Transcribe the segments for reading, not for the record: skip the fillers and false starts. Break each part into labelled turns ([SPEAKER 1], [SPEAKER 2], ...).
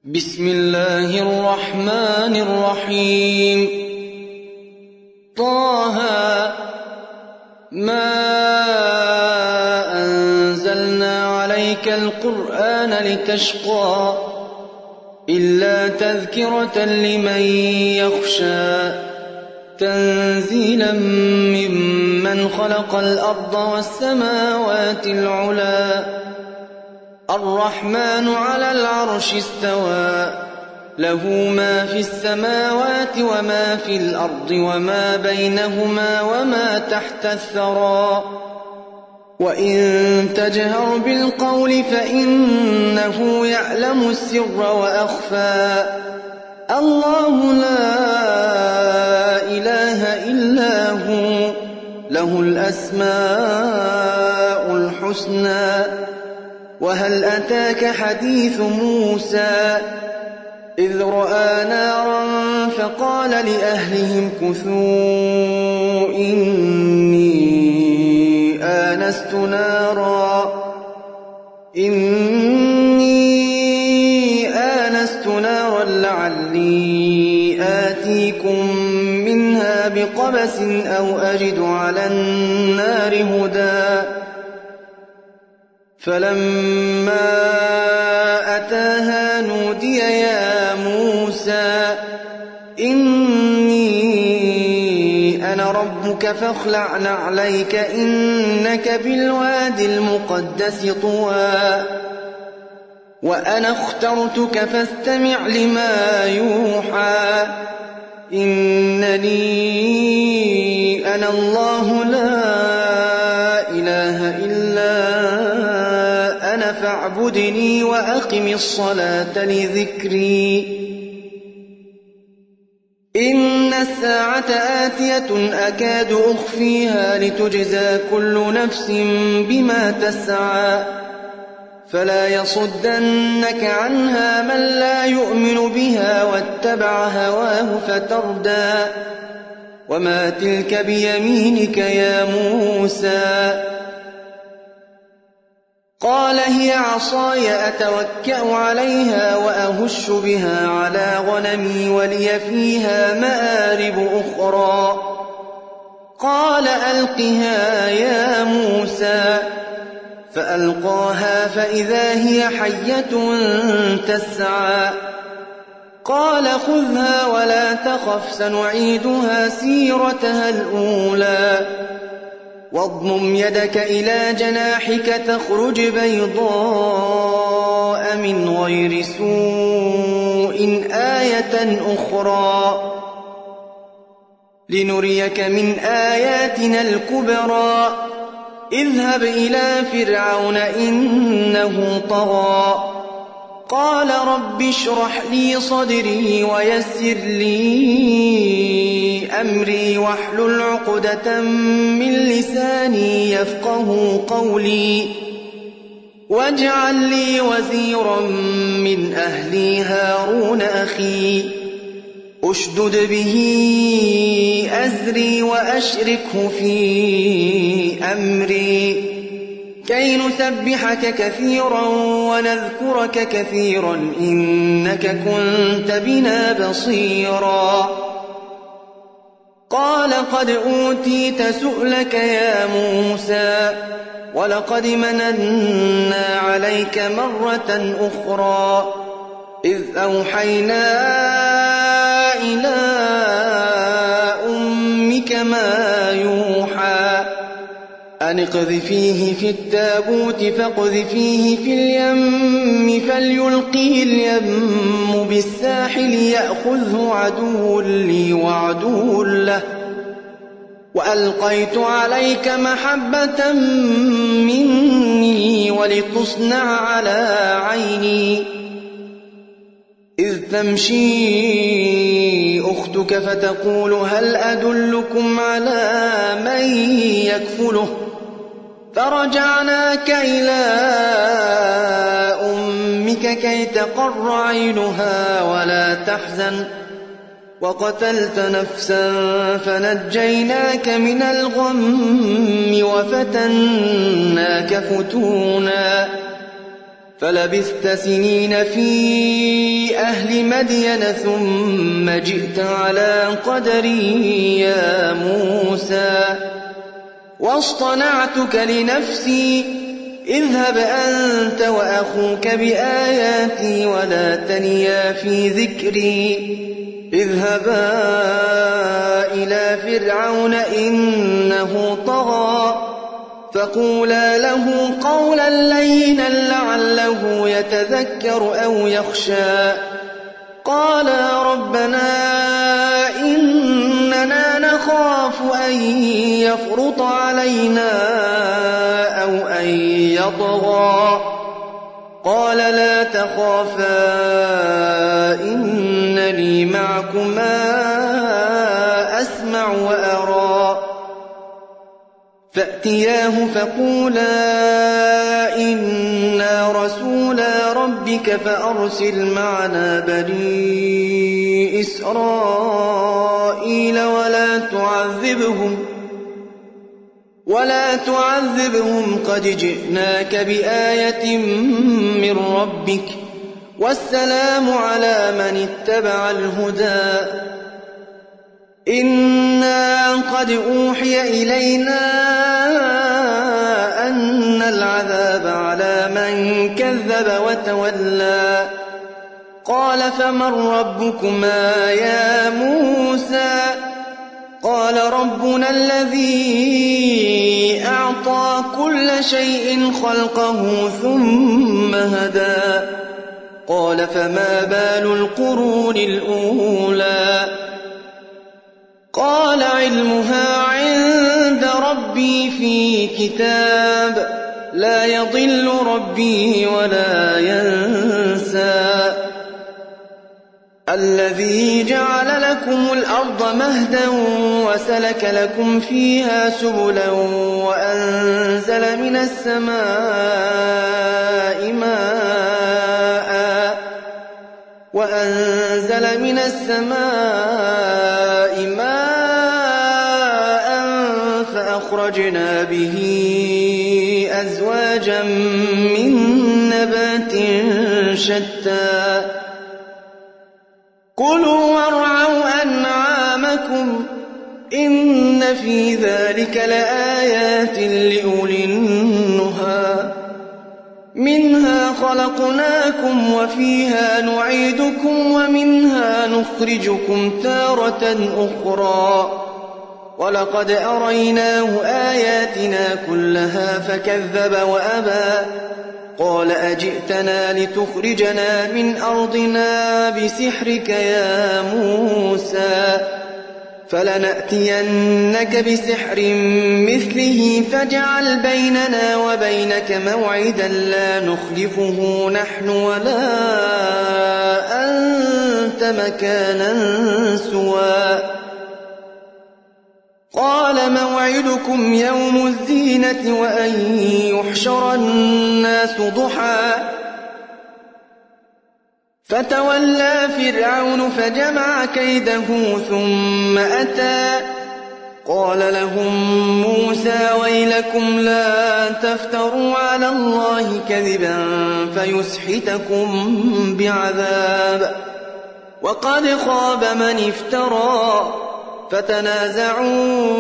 [SPEAKER 1] بسم الله الرحمن الرحيم طه ما أنزلنا عليك القرآن لتشقى إلا تذكرة لمن يخشى تنزيلا ممن خلق الأرض والسماوات العلى الرحمن على العرش استوى له ما في السماوات وما في الأرض وما بينهما وما تحت الثرى وإن تجهر بالقول فإنه يعلم السر وأخفى الله لا إله إلا هو له الأسماء الحسنى وهل أتاك حديث موسى إذ رأى نارا فقال لأهلهم كثوا إني آنست نارا لعلي آتيكم منها بقبس أو أجد على النار هدى فلما أتاها نودي يا موسى إني أنا ربك فاخلع نعليك إنك بالوادي المقدس طوى وأنا اخترتك فاستمع لما يوحى إنني أنا الله لا إله إلا أنا فاعبدني وأقم الصلاة لذكري إن الساعة آتية أكاد أخفيها لتجزى كل نفس بما تسعى فلا يصدنك عنها من لا يؤمن بها واتبع هواه فتردى وما تلك بيمينك يا موسى قال هي عصاي أتوكأ عليها وأهش بها على غنمي ولي فيها مآرب أخرى قال ألقها يا موسى فألقاها فإذا هي حية تسعى قال خذها ولا تخف سنعيدها سيرتها الأولى واضمم يدك إلى جناحك تخرج بيضاء من غير سوء آية أخرى لنريك من آياتنا الكبرى اذهب إلى فرعون إنه طغى قال رب اشرح لي صدري ويسر لي أمري واحلل عقدة من لساني يفقه قولي واجعل لي وزيرا من أهلي هارون أخي أشدد به أزري وأشركه في أمري كي نسبحك كثيرا ونذكرك كثيرا إنك كنت بنا بصيرا قال قد أوتيت سؤلك يا موسى ولقد مننا عليك مرة أخرى إذ أوحينا إلى أمك ما يوحى أن اقذفيه في التابوت فاقذفيه في اليم فليلقه اليم بالساحل يأخذه عدو لي وعدو له وألقيت عليك محبة مني ولتصنع على عيني إذ تمشي أختك فتقول هل أدلكم على من يكفله فرجعناك إلى أمك كي تقر عينها ولا تحزن وقتلت نفسا فنجيناك من الغم وفتناك فتونا فلبثت سنين في أهل مدين ثم جئت على قدري يا موسى واصطنعتك لنفسي اذهب أنت وأخوك بآياتي ولا تنيا في ذكري اذهبا إلى فرعون إنه طغى فقولا له قولا لينا لعله يتذكر أو يخشى قالا ربنا إننا نخاف أن يفرط علينا أو أن يطغى قال لا تخافا إنني معكما أسمع وأرى فأتياه فقولا إنا رسولا ربك فأرسل معنا بني إسرائيل ولا تعذبهم قد جئناك بآية من ربك والسلام على من اتبع الهدى إنا قد أوحي إلينا أن العذاب على من كذب وتولى قال فمن ربكما يا موسى قال ربنا الذي أعطى كل شيء خلقه ثم هدى قال فما بال القرون الأولى قال علمها عند ربي في كتاب لا يضل ربي ولا ينسى الذي جعل لكم الأرض مهدا وسلك لكم فيها سبلا وأنزل من السماء ماء فأخرجنا به أزواجا من نبات شتى كلوا وارعوا أنعامكم إن في ذلك لآيات لأولي النهى منها خلقناكم وفيها نعيدكم ومنها نخرجكم تارة أخرى ولقد أريناه آياتنا كلها فكذب وأبى قال أجئتنا لتخرجنا من أرضنا بسحرك يا موسى فلنأتينك بسحر مثله فاجعل بيننا وبينك موعدا لا نخلفه نحن ولا أنت مكانا سوى قال موعدكم يوم الزينة وأن يحشر الناس ضحى فتولى فرعون فجمع كيده ثم أتى قال لهم موسى ويلكم لا تفتروا على الله كذبا فيسحتكم بعذاب وقد خاب من افترى فتنازعوا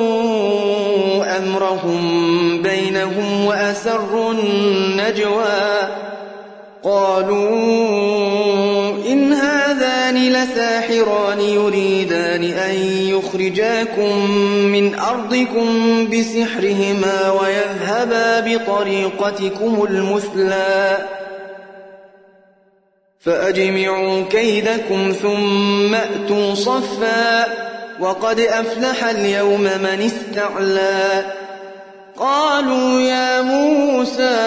[SPEAKER 1] أمرهم بينهم وأسروا النجوى قالوا إن هذان لساحران يريدان أن يخرجاكم من أرضكم بسحرهما ويذهبا بطريقتكم المثلى فأجمعوا كيدكم ثم أتوا صفا وقد أفلح اليوم من استعلى قالوا يا موسى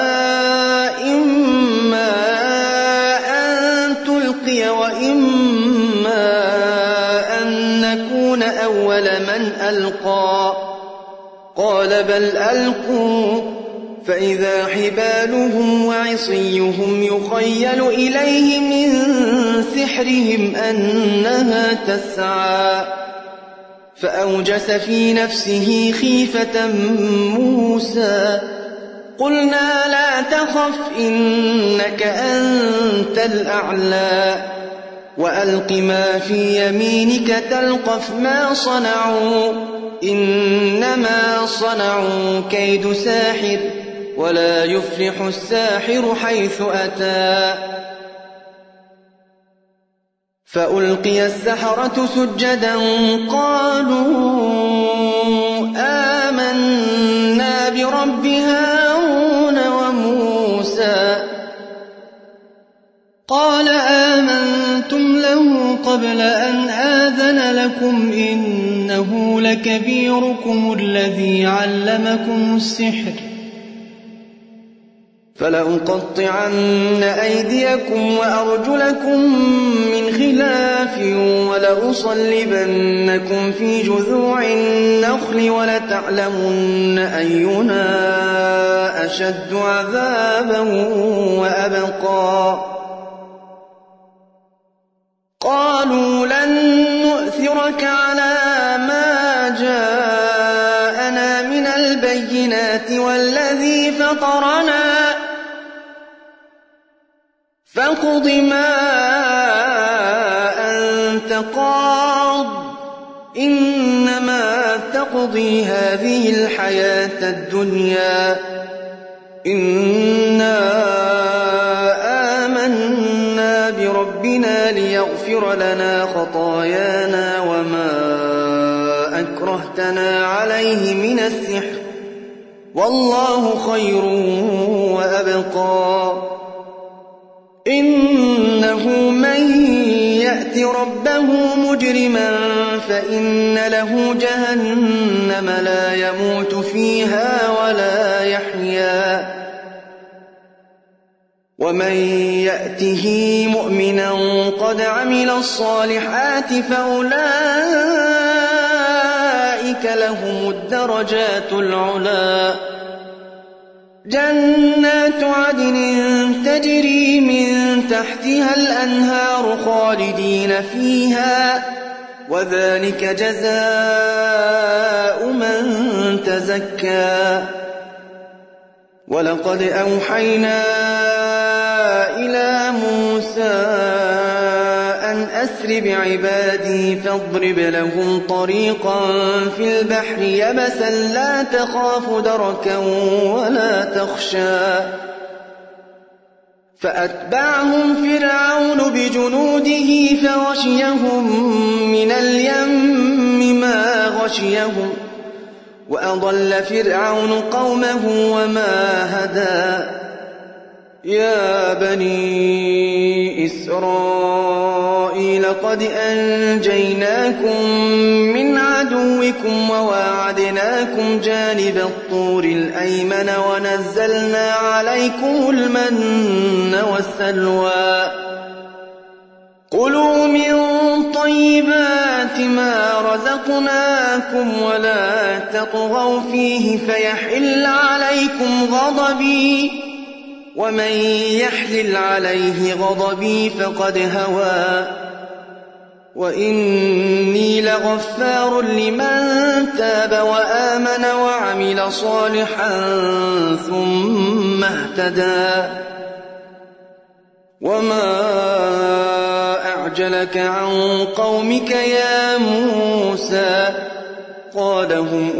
[SPEAKER 1] إما أن تلقي وإما أن نكون أول من ألقى قال بل ألقوا فإذا حبالهم وعصيهم يخيل إليه من سحرهم أنها تسعى فأوجس في نفسه خيفة موسى قلنا لا تخف إنك أنت الأعلى وألق ما في يمينك تلقف ما صنعوا إنما صنعوا كيد ساحر ولا يفلح الساحر حيث أتى فألقي السحرة سجدا قالوا آمنا برب هارون وموسى قال آمنتم له قبل أن آذن لكم إنه لكبيركم الذي علمكم السحر فلأقطعن أيديكم وأرجلكم من خلاف ولأصلبنكم في جذوع النخل ولتعلمن أينا أشد عذابا وأبقى قالوا لن نؤثرك على ما جاءنا من البينات والذي فطرنا فاقض ما أنت قاض إنما تقضي هذه الحياة الدنيا إنا آمنا بربنا ليغفر لنا خطايانا وما أكرهتنا عليه من السحر والله خير وأبقى إنه من يأت ربه مجرما فإن له جهنم لا يموت فيها ولا يحيا ومن يأته مؤمنا قد عمل الصالحات فأولئك لهم الدرجات العلى جنات عدن تجري من تحتها الأنهار خالدين فيها وذلك جزاء من تزكى ولقد أوحينا إلى موسى أن أسر بعبادي فاضرب لهم طريقا في البحر يبسا لا تخاف دركا ولا تخشى فأتبعهم فرعون بجنوده فغشيهم من اليم ما غشيهم وأضل فرعون قومه وما هدى يا بني إسرائيل قد أنجيناكم من عدوكم وواعدناكم جانب الطور الأيمن ونزلنا عليكم المن والسلوى كلوا من طيبات ما رزقناكم ولا تطغوا فيه فيحل عليكم غضبي ومن يحلل عليه غضبي فقد هوى وإني لغفار لمن تاب وآمن وعمل صالحا ثم اهتدى وما أعجلك عن قومك يا موسى قال هم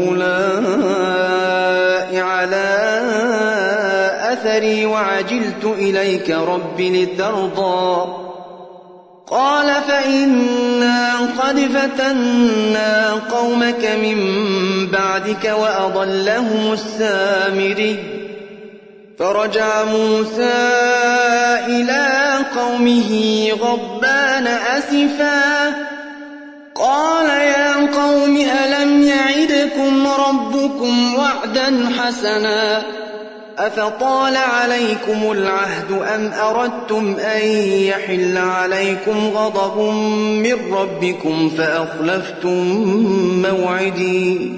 [SPEAKER 1] أولئك على أثري وعجلت إليك رب لترضى قال فإنا قد فتنا قومك من بعدك وأضلهم السامري فرجع موسى إلى قومه غضبان أسفا قال يا قوم ألم يعدكم ربكم وعدا حسنا أفطال عليكم العهد أم أردتم أن يحل عليكم غضب من ربكم فأخلفتم موعدي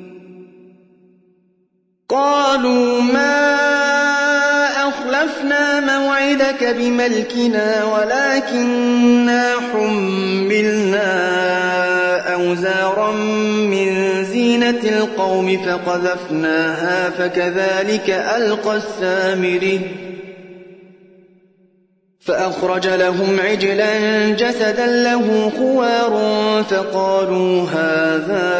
[SPEAKER 1] قالوا ما أخلفنا موعدك بملكنا ولكننا حملنا أوزارا من زينة زينة القوم فقذفناها فكذلك ألقى السامري فأخرج لهم عجلا جسدا له خوار فقالوا هذا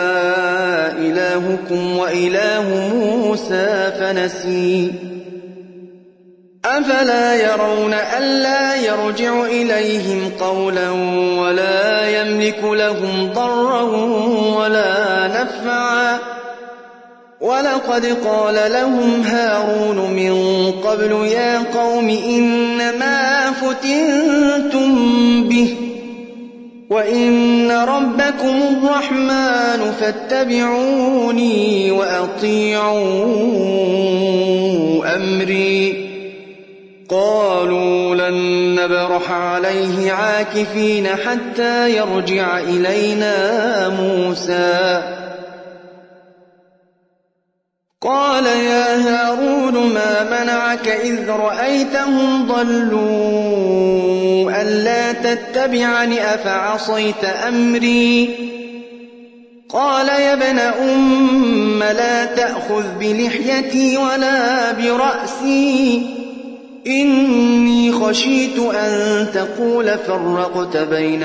[SPEAKER 1] إلهكم وإله موسى فنسي أفلا يرون ألا يرجع إليهم قولا ولا يملك لهم ضرا ولا نفعا ولقد قال لهم هارون من قبل يا قوم إنما فتنتم به وإن ربكم الرحمن فاتبعوني وأطيعوا أمري قالوا لن نبرح عليه عاكفين حتى يرجع إلينا موسى قال يا هارون ما منعك إذ رأيتهم ضلوا ألا تتبعني أفعصيت أمري قال يا ابن أم لا تأخذ بلحيتي ولا برأسي إني خشيت أن تقول فرقت بين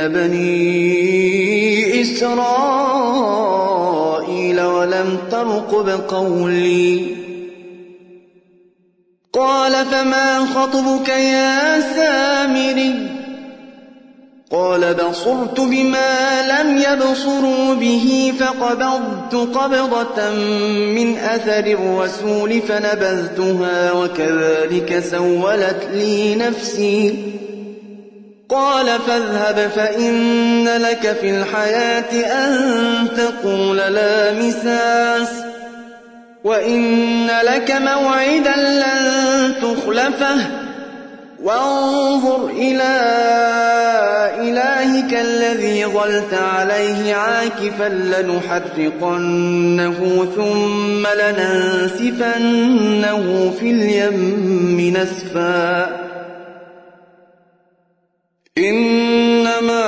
[SPEAKER 1] بني إسرائيل ولم ترقب قولي قال فما خطبك يا سامري قال بصرت بما لم يبصروا به فقبضت قبضة من أثر الرسول فنبذتها وكذلك سولت لي نفسي قال فاذهب فإن لك في الحياة أن تقول لا مساس وإن لك موعدا لن تخلفه وانظر إلى إلهك الذي ظلت عليه عاكفا لنحرقنه ثم لننسفنه في اليم نسفا إنما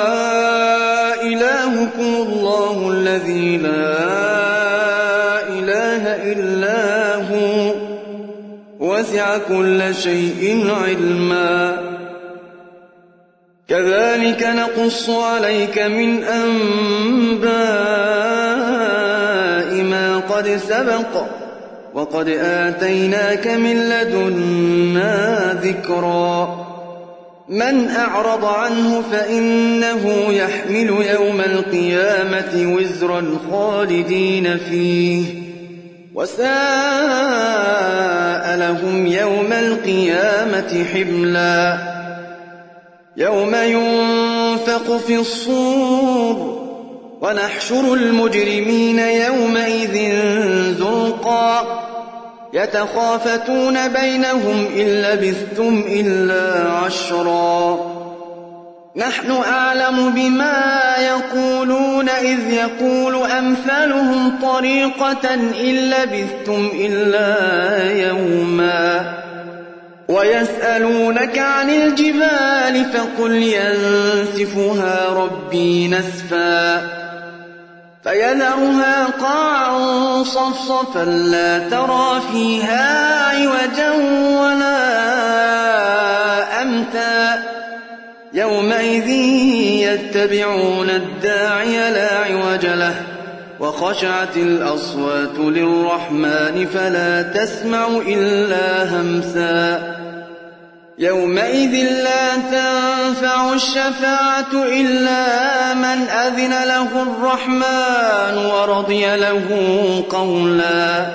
[SPEAKER 1] إلهكم الله الذي لا إله إلا هو وسع كل شيء علما كذلك نقص عليك من أنباء ما قد سبق وقد آتيناك من لدنا ذكرا من أعرض عنه فإنه يحمل يوم القيامة وزرا خالدين فيه وساء لهم يوم القيامة حملا يوم ينفق في الصور ونحشر المجرمين يومئذ زرقا يتخافتون بينهم إن لبثتم إلا عشرا نحن أعلم بما يقولون إذ يقول أمثلهم طريقة إن لبثتم إلا يوما ويسألونك عن الجبال فقل ينسفها ربي نسفا فيذرها قاعا صفصفا لا ترى فيها عوجا ولا أمتا يومئذ يتبعون الداعي لا عوج له وخشعت الأصوات للرحمن فلا تسمع إلا همسا يومئذ لا تنفع الشفاعة إلا من أذن له الرحمن ورضي له قولا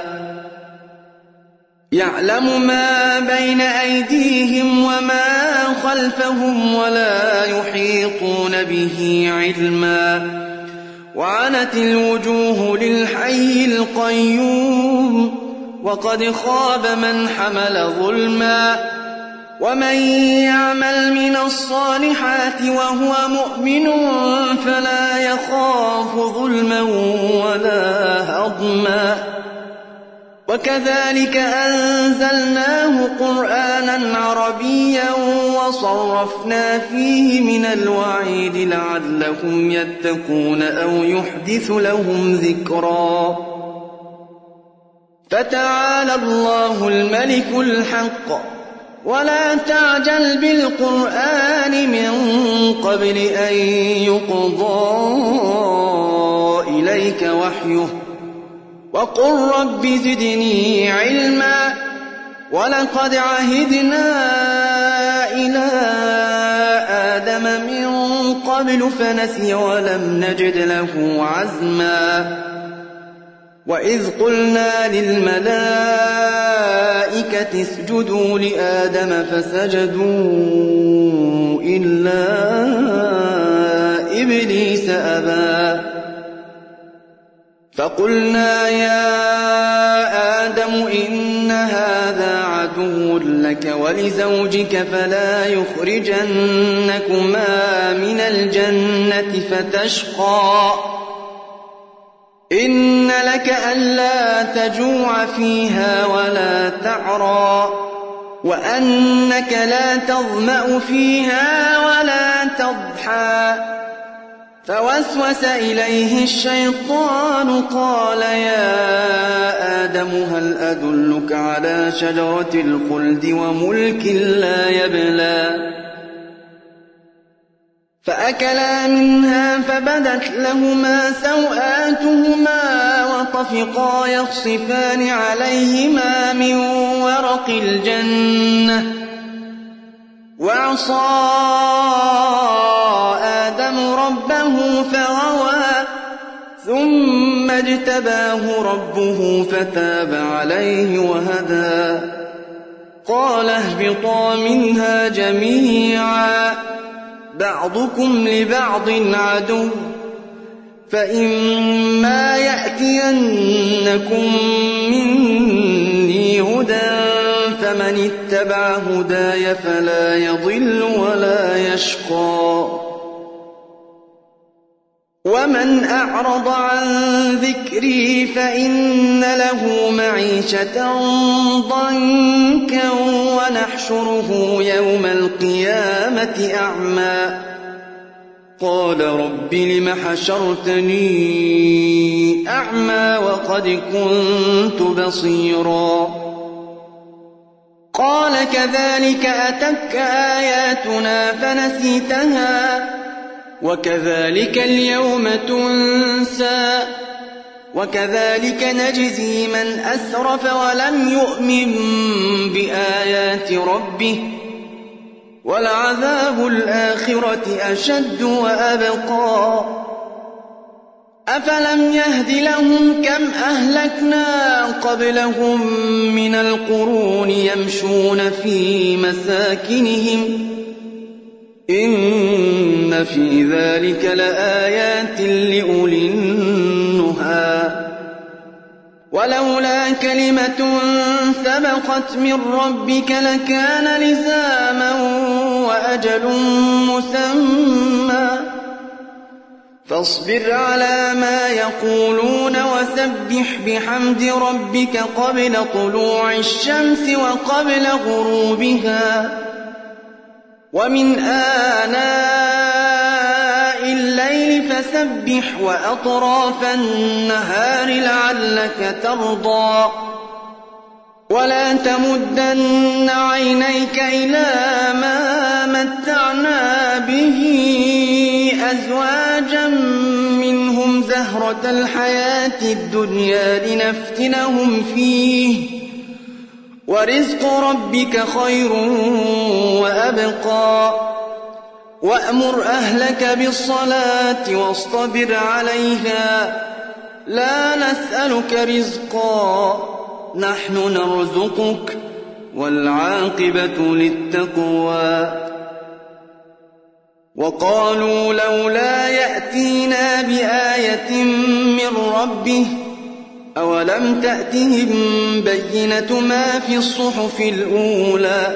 [SPEAKER 1] يعلم ما بين أيديهم وما خلفهم ولا يحيطون به علما وعنت الوجوه للحي القيوم وقد خاب من حمل ظلما ومن يعمل من الصالحات وهو مؤمن فلا يخاف ظلما ولا هضما وكذلك أنزلناه قرآنا عربيا وصرفنا فيه من الوعيد لعلهم يتقون أو يحدث لهم ذكرا فتعالى الله الملك الحق ولا تعجل بالقرآن من قبل أن يقضى إليك وحيه وقل رب زدني علما ولقد عهدنا إلى آدم من قبل فنسي ولم نجد له عزما وإذ قلنا للملائكة اسجدوا لآدم فسجدوا إلا إبليس أبى فقلنا يا آدم إن هذا عدو لك ولزوجك فلا يخرجنكما من الجنة فتشقى إن لك ألا تجوع فيها ولا تعرى وأنك لا تظمأ فيها ولا تضحى فوسوس إليه الشيطان قال يا آدم هل أدلك على شجرة الخلد وملك لا يبلى فأكلا منها فبدت لهما سوآتهما وطفقا يخصفان عليهما من ورق الجنة وعصى آدم ربه فغوى ثم اجتباه ربه فتاب عليه وهدى قال اهبطا منها جميعا بعضكم لبعض عدو فإما يأتينكم مني هدى فمن اتبع هداي فلا يضل ولا يشقى ومن أعرض عن ذكري فإن له معيشة ضنكا ونحشره يوم القيامة أعمى قال رب لم حشرتني أعمى وقد كنت بصيرا قال كذلك أتتك آياتنا فنسيتها وكذلك اليوم تنسى وكذلك نجزي من أسرف ولم يؤمن بآيات ربه ولعذاب الآخرة أشد وأبقى أفلم يهد لهم كم أهلكنا قبلهم من القرون يمشون في مساكنهم إن في ذلك لآيات لأولي النهى ولولا كلمة سبقت من ربك لكان لزاما وأجل مسمى فاصبر على ما يقولون وسبح بحمد ربك قبل طلوع الشمس وقبل غروبها ومن آناء الليل فسبح وأطراف النهار لعلك ترضى ولا تمدن عينيك إلى ما متعنا به أزواجا منهم زهرة الحياة الدنيا لنفتنهم فيه ورزق ربك خير وأبقى وأمر أهلك بالصلاة واصطبر عليها لا نسألك رزقا نحن نرزقك والعاقبة للتقوى وقالوا لولا يأتينا بآية من ربه أولم تأتهم بينة ما في الصحف الأولى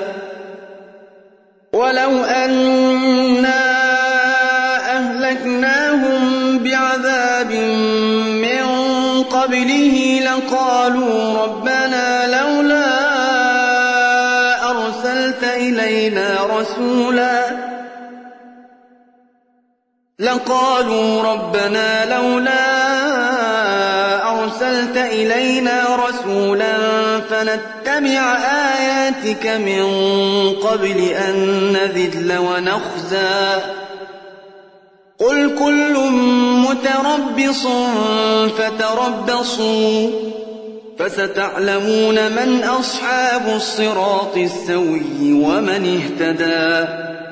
[SPEAKER 1] ولو أنا أهلكناهم بعذاب من قبله لقالوا ربنا لقالوا ربنا لولا أرسلت إلينا رسولا فنتبع آياتك من قبل أن نذل ونخزى قل كل متربص فتربصوا فستعلمون من أصحاب الصراط السوي ومن اهتدى